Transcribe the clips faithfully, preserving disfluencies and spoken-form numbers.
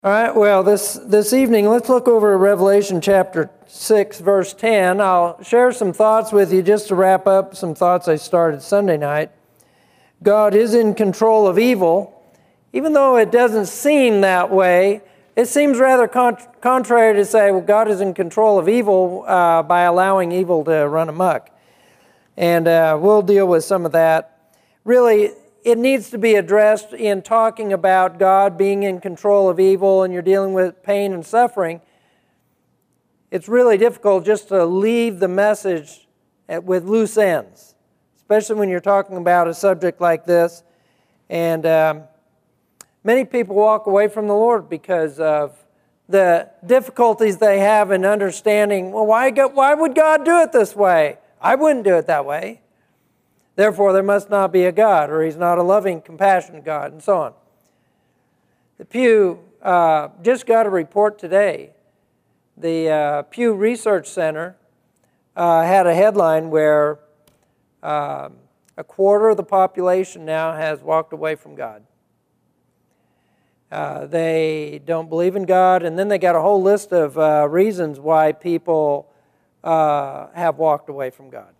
All right, well, this, this evening, let's look over Revelation chapter six, verse ten. I'll share some thoughts with you just to wrap up some thoughts I started Sunday night. God is in control of evil. Even though it doesn't seem that way, it seems rather con- contrary to say, well, God is in control of evil uh, by allowing evil to run amok. And uh, we'll deal with some of that. Really, it needs to be addressed in talking about God being in control of evil and you're dealing with pain and suffering. It's really difficult just to leave the message at, with loose ends, especially when you're talking about a subject like this. And um, many people walk away from the Lord because of the difficulties they have in understanding, well, why, why would God do it this way? I wouldn't do it that way. Therefore, there must not be a God, or He's not a loving, compassionate God, and so on. The Pew uh, just got a report today. The uh, Pew Research Center uh, had a headline where uh, a quarter of the population now has walked away from God. Uh, they don't believe in God, and then they got a whole list of uh, reasons why people uh, have walked away from God.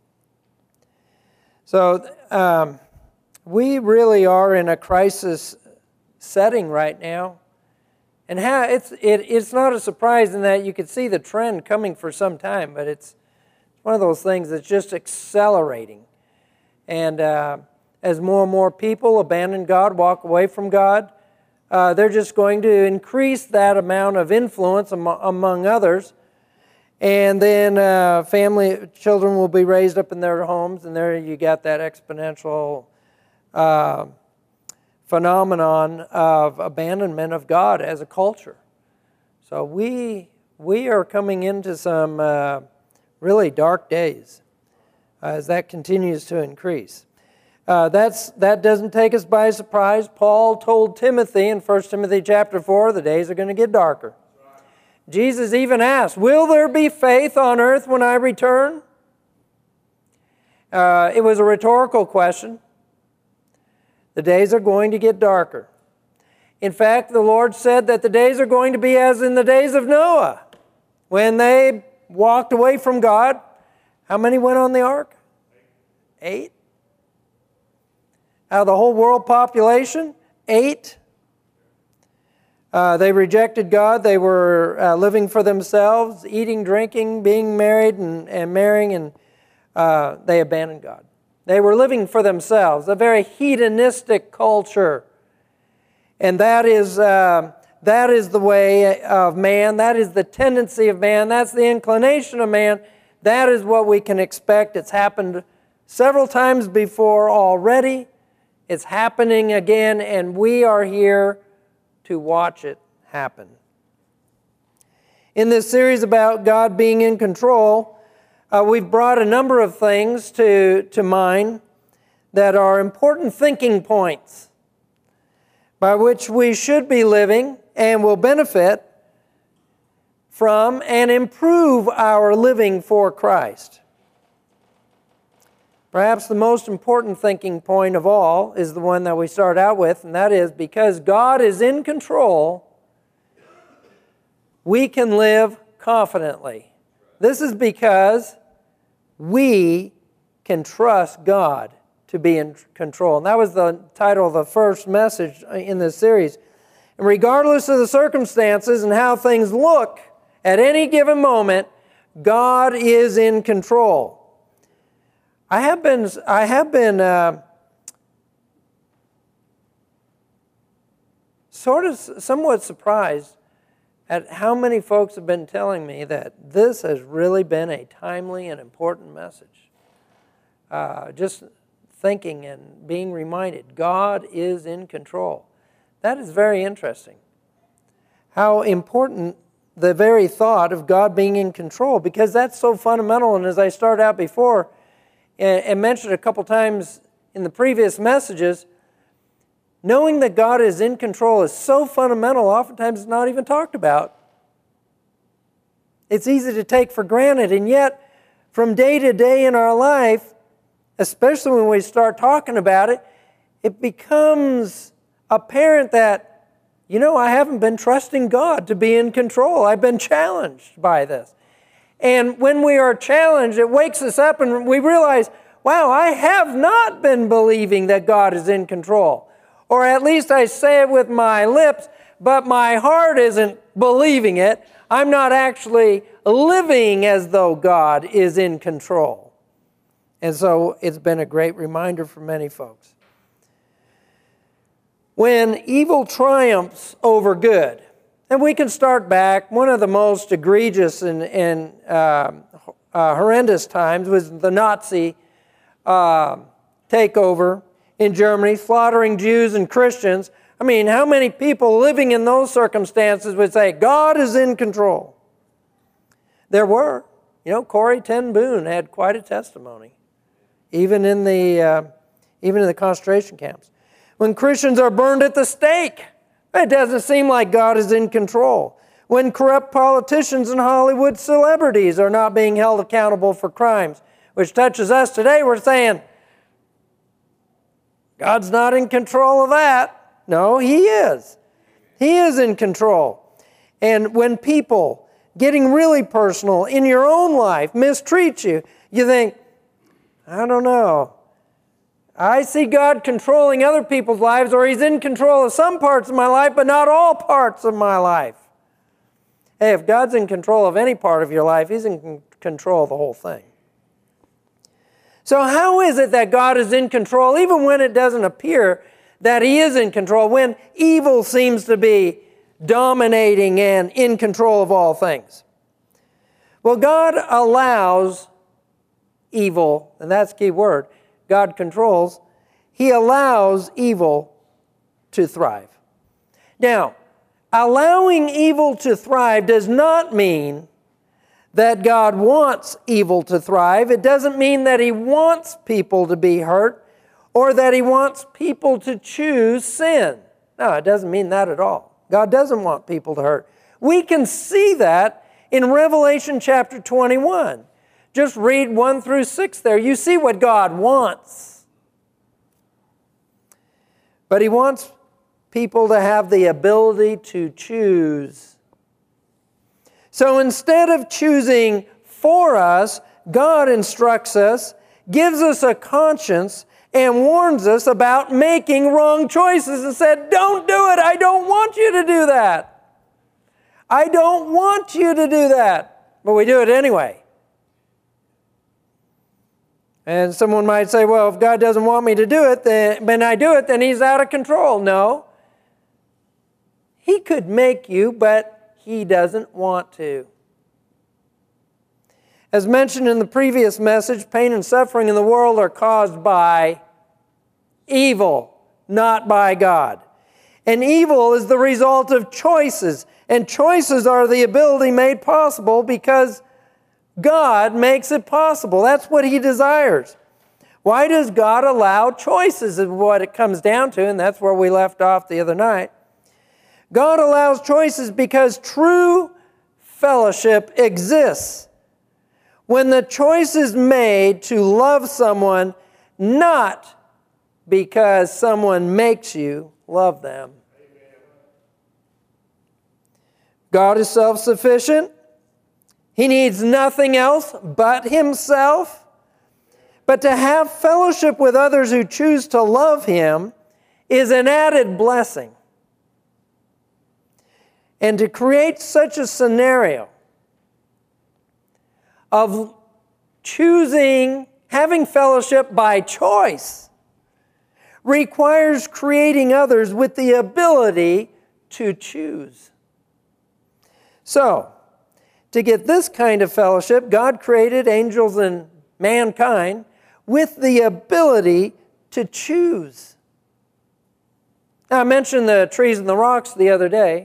So um, we really are in a crisis setting right now. And how it's, it, it's not a surprise in that you could see the trend coming for some time, but it's one of those things that's just accelerating. And uh, as more and more people abandon God, walk away from God, uh, they're just going to increase that amount of influence am- among others. And then uh, family, children will be raised up in their homes, and there you got that exponential uh, phenomenon of abandonment of God as a culture. So we we are coming into some uh, really dark days uh, as that continues to increase. Uh, that's that doesn't take us by surprise. Paul told Timothy in First Timothy chapter four, the days are going to get darker. Jesus even asked, will there be faith on earth when I return? Uh, it was a rhetorical question. The days are going to get darker. In fact, the Lord said that the days are going to be as in the days of Noah, when they walked away from God. How many went on the ark? Eight. Out of the whole world population, eight. Uh, they rejected God. They were uh, living for themselves, eating, drinking, being married, and, and marrying, and uh, they abandoned God. They were living for themselves, a very hedonistic culture. And that is, uh, that is the way of man. That is the tendency of man. That's the inclination of man. That is what we can expect. It's happened several times before already. It's happening again, and we are here to watch it happen. In this series about God being in control, uh, we've brought a number of things to, to mind that are important thinking points by which we should be living and will benefit from and improve our living for Christ. Perhaps the most important thinking point of all is the one that we start out with, and that is because God is in control, we can live confidently. This is because we can trust God to be in control. And that was the title of the first message in this series. And regardless of the circumstances and how things look at any given moment, God is in control. I have been, I have been uh, sort of somewhat surprised at how many folks have been telling me that this has really been a timely and important message. Uh, just thinking and being reminded, God is in control. That is very interesting. How important the very thought of God being in control, because that's so fundamental. And as I started out before, and mentioned a couple times in the previous messages, knowing that God is in control is so fundamental, oftentimes it's not even talked about. It's easy to take for granted, and yet from day to day in our life, especially when we start talking about it, it becomes apparent that you know, I haven't been trusting God to be in control. I've been challenged by this. And when we are challenged, it wakes us up and we realize, wow, I have not been believing that God is in control. Or at least I say it with my lips, but my heart isn't believing it. I'm not actually living as though God is in control. And so it's been a great reminder for many folks. When evil triumphs over good, and we can start back, one of the most egregious and, and uh, uh, horrendous times was the Nazi uh, takeover in Germany, slaughtering Jews and Christians. I mean, how many people living in those circumstances would say, God is in control? There were. You know, Corrie ten Boom had quite a testimony, even in the, uh, even in the concentration camps. When Christians are burned at the stake, it doesn't seem like God is in control. When corrupt politicians and Hollywood celebrities are not being held accountable for crimes, which touches us today, we're saying, God's not in control of that. No, He is. He is in control. And when people, getting really personal, in your own life, mistreat you, you think, I don't know. I see God controlling other people's lives, or He's in control of some parts of my life, but not all parts of my life. Hey, if God's in control of any part of your life, He's in control of the whole thing. So how is it that God is in control, even when it doesn't appear that He is in control, when evil seems to be dominating and in control of all things? Well, God allows evil, and that's the key word, God controls, He allows evil to thrive. Now, allowing evil to thrive does not mean that God wants evil to thrive. It doesn't mean that He wants people to be hurt or that He wants people to choose sin. No, it doesn't mean that at all. God doesn't want people to hurt. We can see that in Revelation chapter twenty-one. Just read one through six there. You see what God wants. But He wants people to have the ability to choose. So instead of choosing for us, God instructs us, gives us a conscience, and warns us about making wrong choices and said, don't do it. I don't want you to do that. I don't want you to do that. But we do it anyway. And someone might say, well, if God doesn't want me to do it, then when I do it, then He's out of control. No. He could make you, but He doesn't want to. As mentioned in the previous message, pain and suffering in the world are caused by evil, not by God. And evil is the result of choices. And choices are the ability made possible because God makes it possible. That's what He desires. Why does God allow choices is what it comes down to, and that's where we left off the other night. God allows choices because true fellowship exists when the choice is made to love someone not because someone makes you love them. God is self-sufficient. He needs nothing else but Himself. But to have fellowship with others who choose to love Him is an added blessing. And to create such a scenario of choosing, having fellowship by choice, requires creating others with the ability to choose. So, to get this kind of fellowship, God created angels and mankind with the ability to choose. Now, I mentioned the trees and the rocks the other day.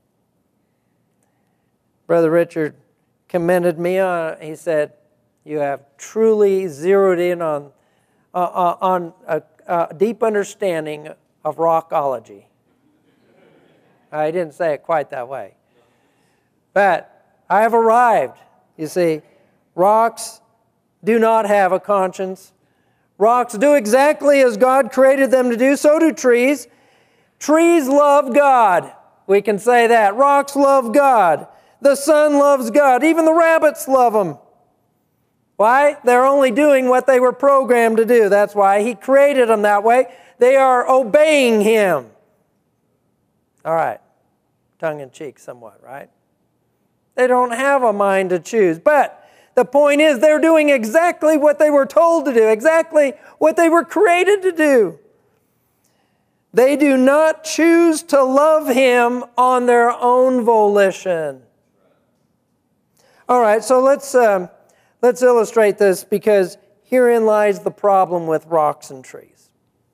Brother Richard commended me on, he said, you have truly zeroed in on, uh, on a, a deep understanding of rockology. I didn't say it quite that way. But I have arrived. You see, rocks do not have a conscience. Rocks do exactly as God created them to do. So do trees. Trees love God. We can say that. Rocks love God. The sun loves God. Even the rabbits love Him. Why? They're only doing what they were programmed to do. That's why He created them that way. They are obeying Him. All right. Tongue in cheek somewhat, right? They don't have a mind to choose. But the point is, they're doing exactly what they were told to do, exactly what they were created to do. They do not choose to love Him on their own volition. All right, so let's, um, let's illustrate this, because herein lies the problem with rocks and trees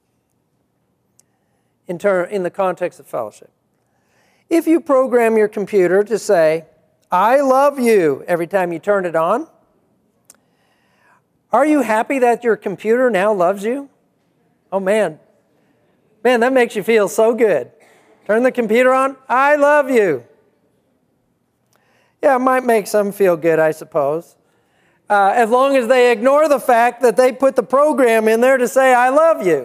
in, ter- in the context of fellowship. If you program your computer to say, I love you, every time you turn it on, are you happy that your computer now loves you? Oh man, man, that makes you feel so good. Turn the computer on, I love you. Yeah, it might make some feel good, I suppose. Uh, as long as they ignore the fact that they put the program in there to say, I love you.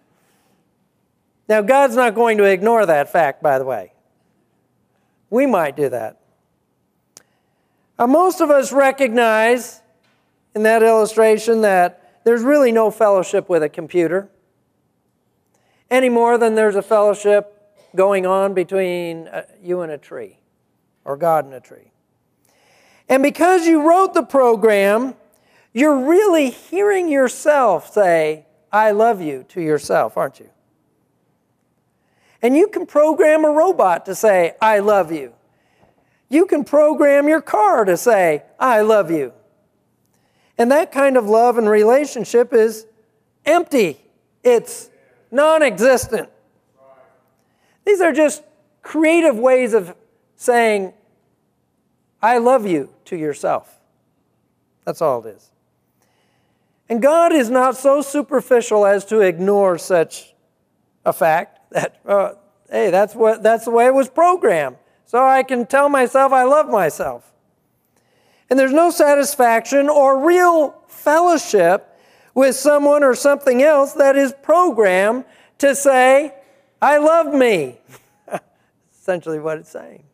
Now, God's not going to ignore that fact, by the way. We might do that. Uh, most of us recognize in that illustration that there's really no fellowship with a computer any more than there's a fellowship going on between uh, you and a tree, or God and a tree. And because you wrote the program, you're really hearing yourself say, I love you to yourself, aren't you? And you can program a robot to say, I love you. You can program your car to say, I love you. And that kind of love and relationship is empty. It's non-existent. These are just creative ways of saying, I love you to yourself. That's all it is. And God is not so superficial as to ignore such a fact that, uh, hey, that's what that's the way it was programmed. So I can tell myself I love myself. And there's no satisfaction or real fellowship with someone or something else that is programmed to say, I love me. Essentially what it's saying.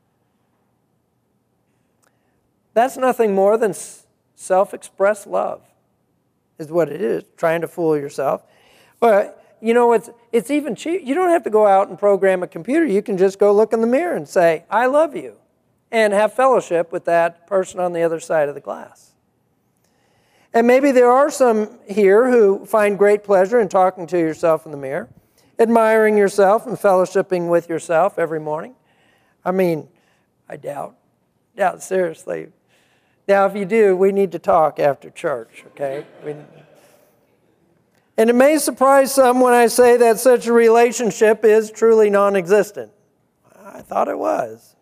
That's nothing more than self-expressed love, is what it is, trying to fool yourself. But you know, it's it's even cheap. You don't have to go out and program a computer. You can just go look in the mirror and say, I love you, and have fellowship with that person on the other side of the glass. And maybe there are some here who find great pleasure in talking to yourself in the mirror, admiring yourself and fellowshipping with yourself every morning. I mean, I doubt, doubt seriously. Now, if you do, we need to talk after church, okay? We, And it may surprise some when I say that such a relationship is truly non-existent. I thought it was.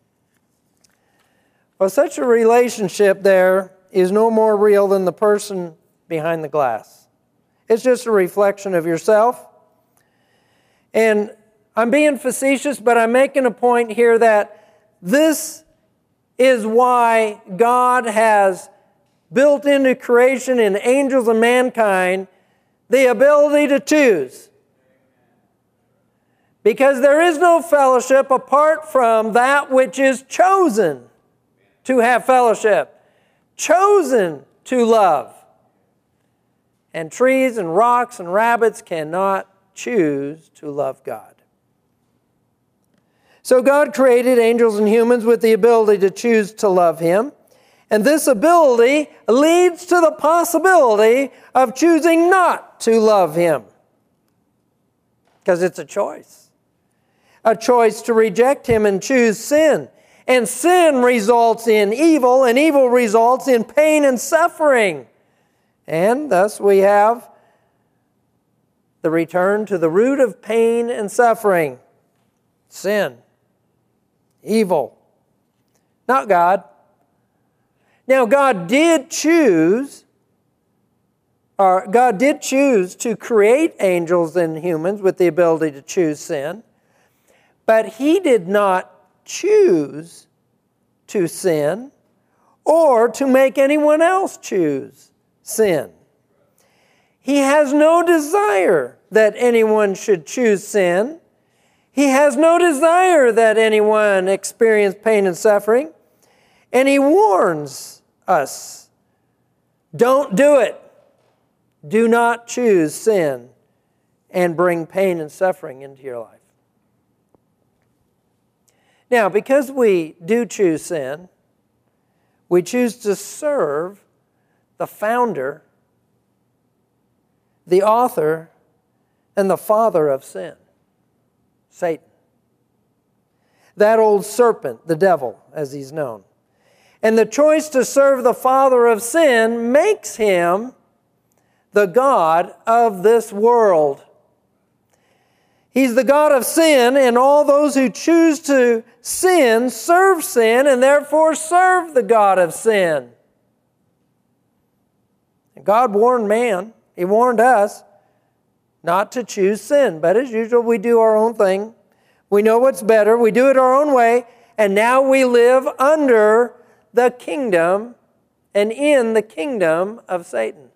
Well, such a relationship there is no more real than the person behind the glass. It's just a reflection of yourself. And I'm being facetious, but I'm making a point here that this is why God has built into creation in angels and mankind the ability to choose. Because there is no fellowship apart from that which is chosen to have fellowship, chosen to love. And trees and rocks and rabbits cannot choose to love God. So God created angels and humans with the ability to choose to love Him. And this ability leads to the possibility of choosing not to love Him. Because it's a choice. A choice to reject Him and choose sin. And sin results in evil, and evil results in pain and suffering. And thus we have the return to the root of pain and suffering. Sin. Evil. Not God. Now, God did choose, or God did choose to create angels and humans with the ability to choose sin, but He did not choose to sin or to make anyone else choose sin. He has no desire that anyone should choose sin. He has no desire that anyone experience pain and suffering. And he warns us, don't do it. Do not choose sin and bring pain and suffering into your life. Now, because we do choose sin, we choose to serve the founder, the author, and the father of sin, Satan. That old serpent, the devil, as he's known. And the choice to serve the father of sin makes him the god of this world. He's the god of sin, and all those who choose to sin serve sin and therefore serve the god of sin. And God warned man, He warned us not to choose sin. But as usual, we do our own thing. We know what's better. We do it our own way. And now we live under the kingdom and in the kingdom of Satan.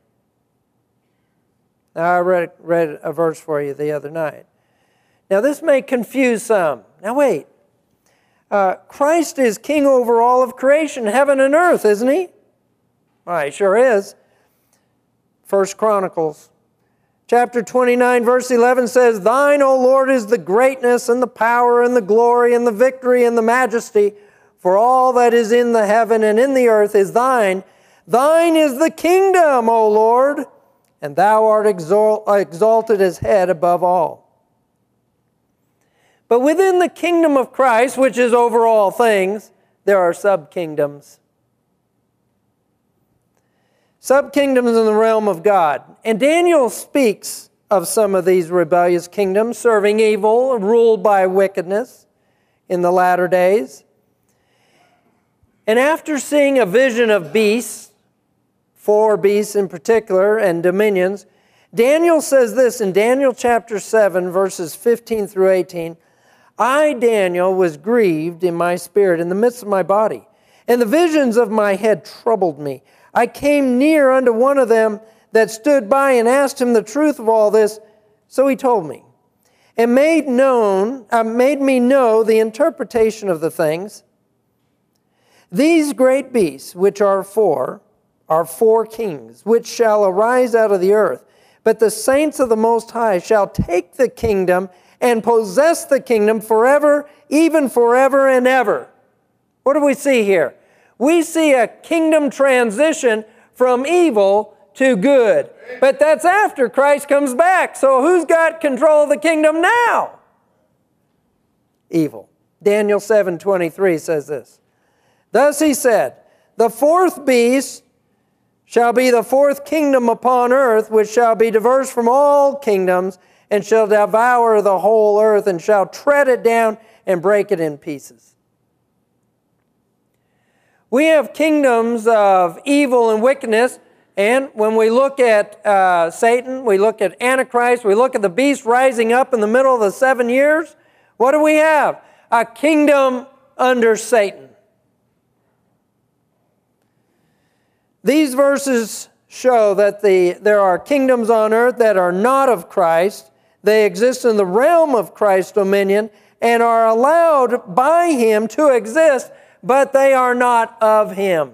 Now, I read, read a verse for you the other night. Now, this may confuse some. Now, wait. Uh, Christ is king over all of creation, heaven and earth, isn't He? Well, He sure is. First Chronicles chapter twenty-nine, verse eleven says, Thine, O Lord, is the greatness and the power and the glory and the victory and the majesty, for all that is in the heaven and in the earth is Thine. Thine is the kingdom, O Lord, and Thou art exalt- exalted as head above all. But within the kingdom of Christ, which is over all things, there are sub-kingdoms. Sub-kingdoms in the realm of God. And Daniel speaks of some of these rebellious kingdoms, serving evil, ruled by wickedness in the latter days. And after seeing a vision of beasts, four beasts in particular, and dominions, Daniel says this in Daniel chapter seven, verses fifteen through eighteen, I, Daniel, was grieved in my spirit in the midst of my body, and the visions of my head troubled me. I came near unto one of them that stood by and asked him the truth of all this. So he told me, and made known, uh, made me know the interpretation of the things. These great beasts, which are four, are four kings, which shall arise out of the earth. But the saints of the Most High shall take the kingdom and possess the kingdom forever, even forever and ever. What do we see here? We see a kingdom transition from evil to good. But that's after Christ comes back. So who's got control of the kingdom now? Evil. Daniel seven twenty-three says this. Thus he said, the fourth beast shall be the fourth kingdom upon earth, which shall be diverse from all kingdoms, and shall devour the whole earth, and shall tread it down and break it in pieces. We have kingdoms of evil and wickedness, and when we look at uh, Satan, we look at Antichrist, we look at the beast rising up in the middle of the seven years, what do we have? A kingdom under Satan. These verses show that the, there are kingdoms on earth that are not of Christ. They exist in the realm of Christ's dominion and are allowed by Him to exist, but they are not of Him.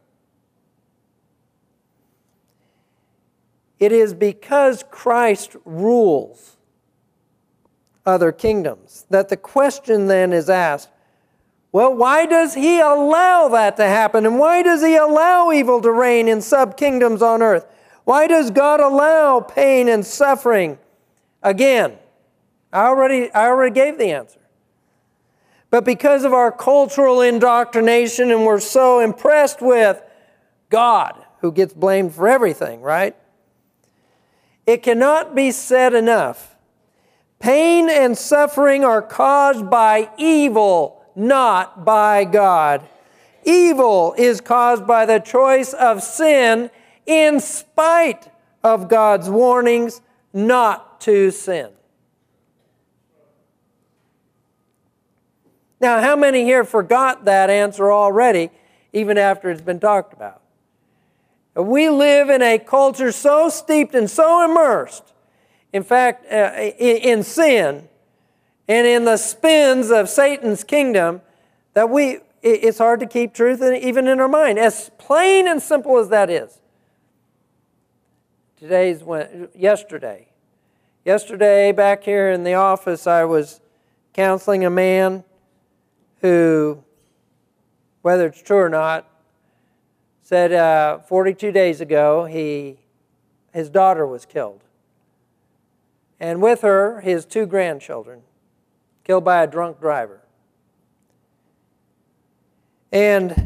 It is because Christ rules other kingdoms that the question then is asked, well, why does He allow that to happen? And why does He allow evil to reign in sub-kingdoms on earth? Why does God allow pain and suffering? Again, I already, I already gave the answer. But because of our cultural indoctrination, and we're so impressed with God, who gets blamed for everything, right? It cannot be said enough. Pain and suffering are caused by evil, not by God. Evil is caused by the choice of sin in spite of God's warnings not to sin. Now, how many here forgot that answer already, even after it's been talked about? We live in a culture so steeped and so immersed, in fact, uh, in, in sin, and in the spins of Satan's kingdom that we, it's hard to keep truth even in our mind, as plain and simple as that is. Today's when, yesterday. Yesterday, back here in the office, I was counseling a man who, whether it's true or not, said uh, forty-two days ago he, his daughter was killed. And with her, his two grandchildren, killed by a drunk driver. And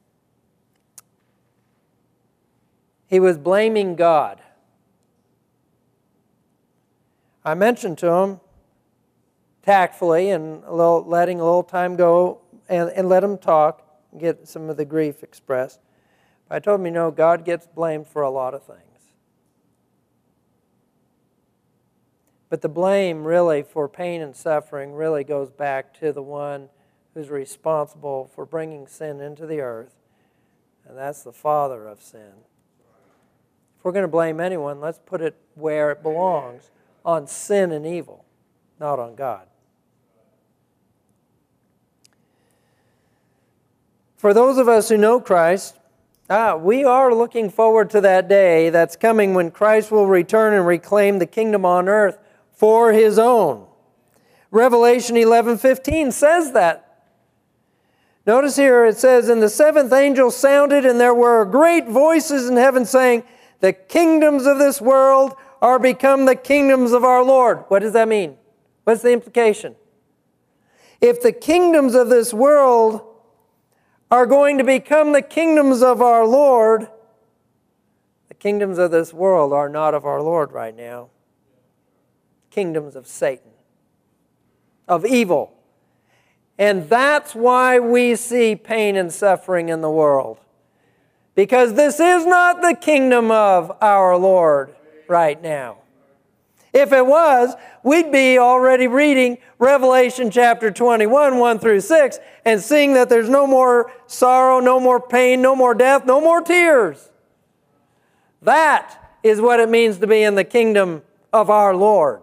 he was blaming God. I mentioned to him, tactfully, and a little, letting a little time go and, and let him talk, get some of the grief expressed. But I told him, you know, God gets blamed for a lot of things. But the blame really for pain and suffering really goes back to the one who's responsible for bringing sin into the earth, and that's the father of sin. If we're going to blame anyone, let's put it where it belongs, on sin and evil, not on God. For those of us who know Christ, ah, we are looking forward to that day that's coming when Christ will return and reclaim the kingdom on earth for His own. Revelation eleven fifteen says that. Notice here it says, and the seventh angel sounded, and there were great voices in heaven saying, the kingdoms of this world are become the kingdoms of our Lord. What does that mean? What's the implication? If the kingdoms of this world are going to become the kingdoms of our Lord, the kingdoms of this world are not of our Lord right now. Kingdoms of Satan, of evil. And that's why we see pain and suffering in the world. Because this is not the kingdom of our Lord right now. If it was, we'd be already reading Revelation chapter twenty-one, one through six, and seeing that there's no more sorrow, no more pain, no more death, no more tears. That is what it means to be in the kingdom of our Lord.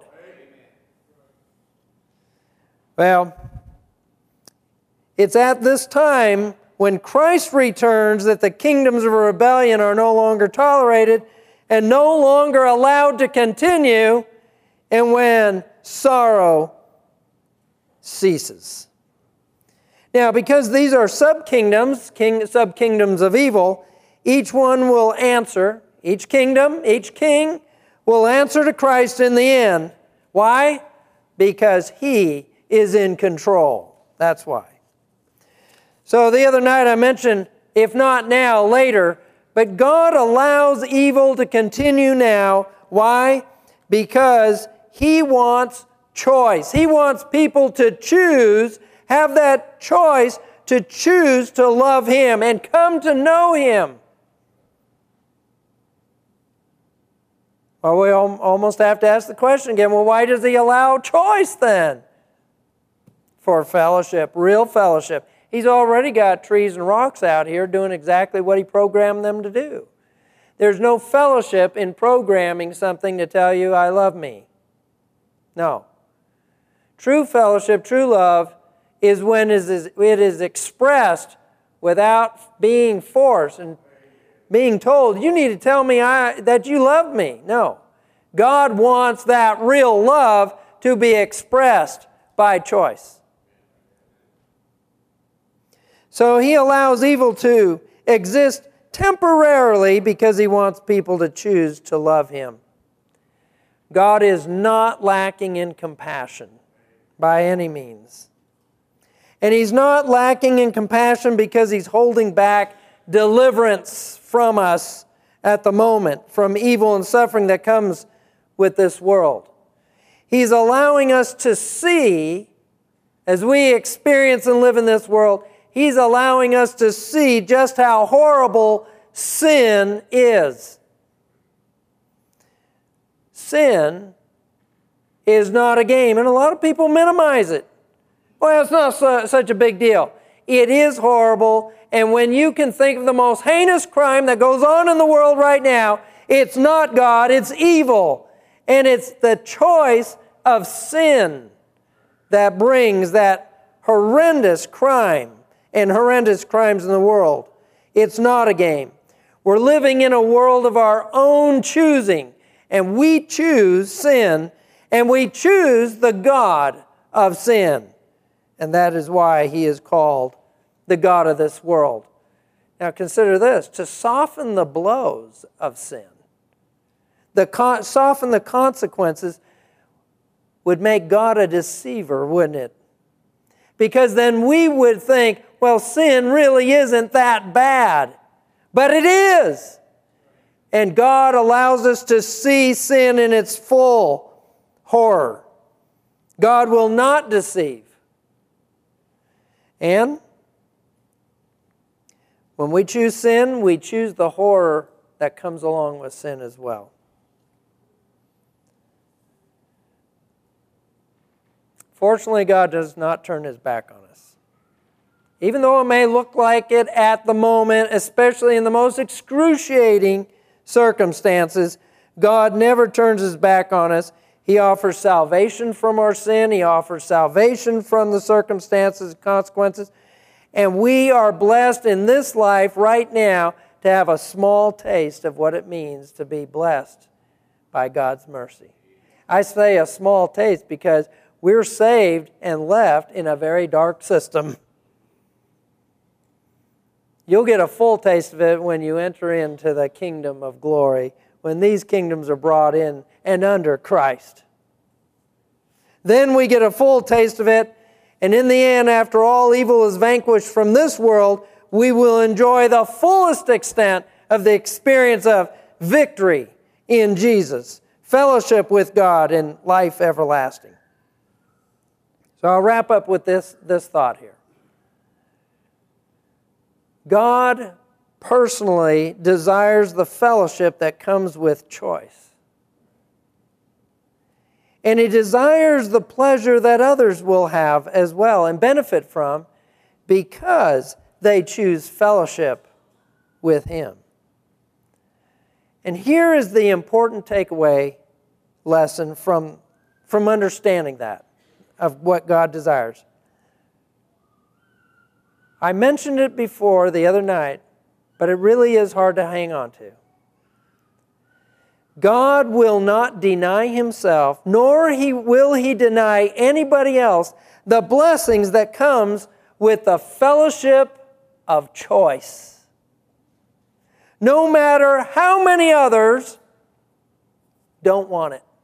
Well, it's at this time when Christ returns that the kingdoms of rebellion are no longer tolerated and no longer allowed to continue, and when sorrow ceases. Now, because these are sub-kingdoms, king, sub-kingdoms of evil, each one will answer, each kingdom, each king will answer to Christ in the end. Why? Because He is in control. That's why. So the other night I mentioned, if not now, later, but God allows evil to continue now. Why? Because He wants choice. He wants people to choose, have that choice to choose to love Him and come to know Him. Well, we almost have to ask the question again, well, why does He allow choice then? For fellowship, real fellowship. He's already got trees and rocks out here doing exactly what He programmed them to do. There's no fellowship in programming something to tell you, I love me. No. True fellowship, true love, is when it is expressed without being forced and being told, you need to tell me I, that you love me. No. God wants that real love to be expressed by choice. So He allows evil to exist temporarily because He wants people to choose to love Him. God is not lacking in compassion by any means. And He's not lacking in compassion because He's holding back deliverance from us at the moment, from evil and suffering that comes with this world. He's allowing us to see, as we experience and live in this world, He's allowing us to see just how horrible sin is. Sin is not a game, and a lot of people minimize it. Well, it's not so, such a big deal. It is horrible, and when you can think of the most heinous crime that goes on in the world right now, it's not God, it's evil. And it's the choice of sin that brings that horrendous crime and horrendous crimes in the world. It's not a game. We're living in a world of our own choosing, and we choose sin, and we choose the god of sin. And that is why he is called the god of this world. Now consider this, to soften the blows of sin, the con- soften the consequences would make God a deceiver, wouldn't it? Because then we would think, well, sin really isn't that bad. But it is. And God allows us to see sin in its full horror. God will not deceive. And when we choose sin, we choose the horror that comes along with sin as well. Fortunately, God does not turn his back on us. Even though it may look like it at the moment, especially in the most excruciating circumstances, God never turns his back on us. He offers salvation from our sin. He offers salvation from the circumstances and consequences. And we are blessed in this life right now to have a small taste of what it means to be blessed by God's mercy. I say a small taste because we're saved and left in a very dark system. You'll get a full taste of it when you enter into the kingdom of glory, when these kingdoms are brought in and under Christ. Then we get a full taste of it, and in the end, after all evil is vanquished from this world, we will enjoy the fullest extent of the experience of victory in Jesus, fellowship with God, and life everlasting. So I'll wrap up with this, this thought here. God personally desires the fellowship that comes with choice. And he desires the pleasure that others will have as well and benefit from because they choose fellowship with him. And here is the important takeaway lesson from, from understanding that, of what God desires. I mentioned it before the other night, but it really is hard to hang on to. God will not deny himself, nor he, will he deny anybody else the blessings that comes with the fellowship of choice. No matter how many others don't want it.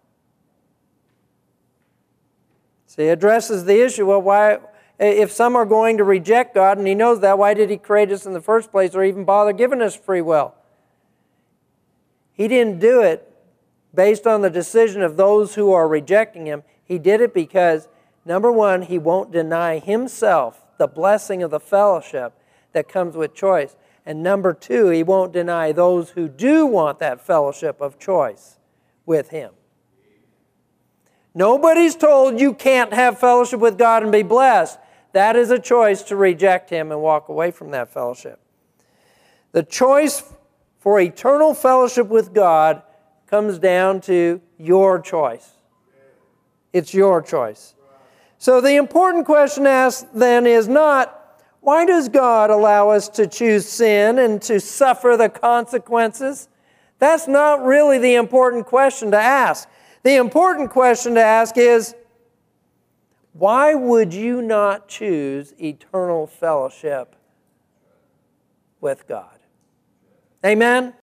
See, he addresses the issue, well, why, if some are going to reject God, and he knows that, why did he create us in the first place or even bother giving us free will? He didn't do it based on the decision of those who are rejecting him. He did it because, number one, he won't deny himself the blessing of the fellowship that comes with choice. And number two, he won't deny those who do want that fellowship of choice with him. Nobody's told you can't have fellowship with God and be blessed. That is a choice to reject him and walk away from that fellowship. The choice for eternal fellowship with God comes down to your choice. It's your choice. So the important question asked then is not, why does God allow us to choose sin and to suffer the consequences? That's not really the important question to ask. The important question to ask is, why would you not choose eternal fellowship with God? Amen?